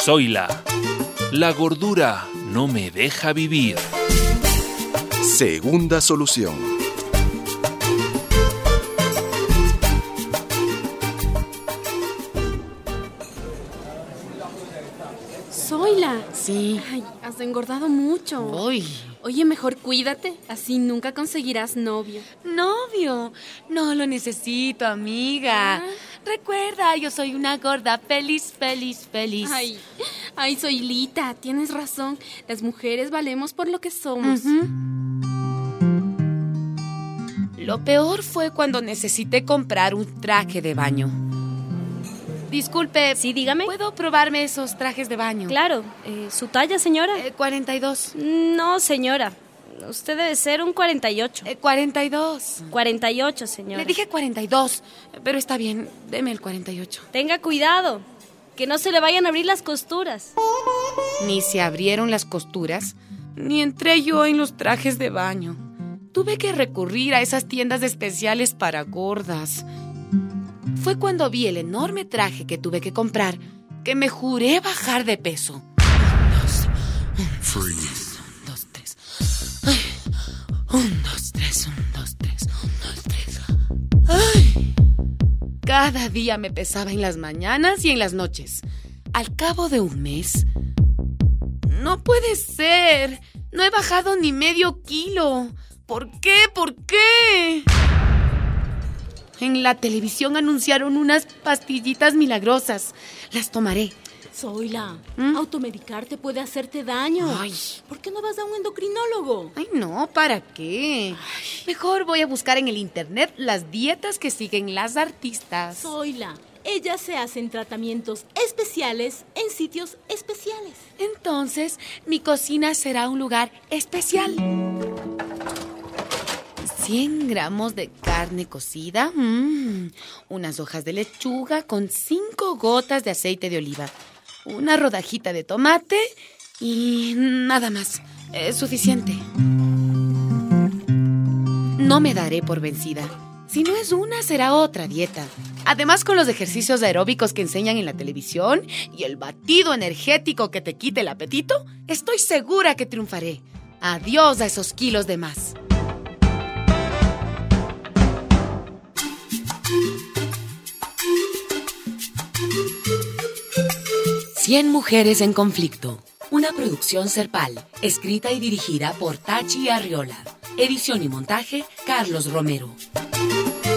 Zoila. La gordura no me deja vivir. Segunda solución. Zoila. Sí. Ay, has engordado mucho. Uy. Oye, mejor cuídate, así nunca conseguirás novio. Novio. No lo necesito, amiga. Recuerda, yo soy una gorda feliz. Ay, Zoilita, tienes razón. Las mujeres valemos por lo que somos. Lo peor fue cuando necesité comprar un traje de baño. Disculpe. Sí, dígame. ¿Puedo probarme esos trajes de baño? Claro. ¿Su talla, señora? 42. No, señora. Usted debe ser un 48. 42. 48, señora. Le dije 42, pero está bien. Deme el 48. Tenga cuidado, que no se le vayan a abrir las costuras. Ni se abrieron las costuras, ni entré yo en los trajes de baño. Tuve que recurrir a esas tiendas especiales para gordas. Fue cuando vi el enorme traje que tuve que comprar que me juré bajar de peso. 1, 2, 3. 1, 2, 3, 1, 2, 3, 1, 2, 3. Ay. Cada día me pesaba en las mañanas y en las noches. Al cabo de un mes... ¡No puede ser! No he bajado ni medio kilo. ¿Por qué? ¿Por qué? En la televisión anunciaron unas pastillitas milagrosas. Las tomaré. Zoila, automedicarte puede hacerte daño. Ay. ¿Por qué no vas a un endocrinólogo? Ay, no, ¿para qué? Mejor voy a buscar en el internet las dietas que siguen las artistas. Zoila, ellas se hacen tratamientos especiales en sitios especiales. Entonces, mi cocina será un lugar especial. 100 gramos de carne cocida, unas hojas de lechuga con 5 gotas de aceite de oliva, una rodajita de tomate y nada más. Es suficiente. No me daré por vencida. Si no es una, será otra dieta. Además, con los ejercicios aeróbicos que enseñan en la televisión y el batido energético que te quite el apetito, estoy segura que triunfaré. Adiós a esos kilos de más. 100 mujeres en conflicto. Una producción Serpal, escrita y dirigida por Tachi Arriola. Edición y montaje, Carlos Romero.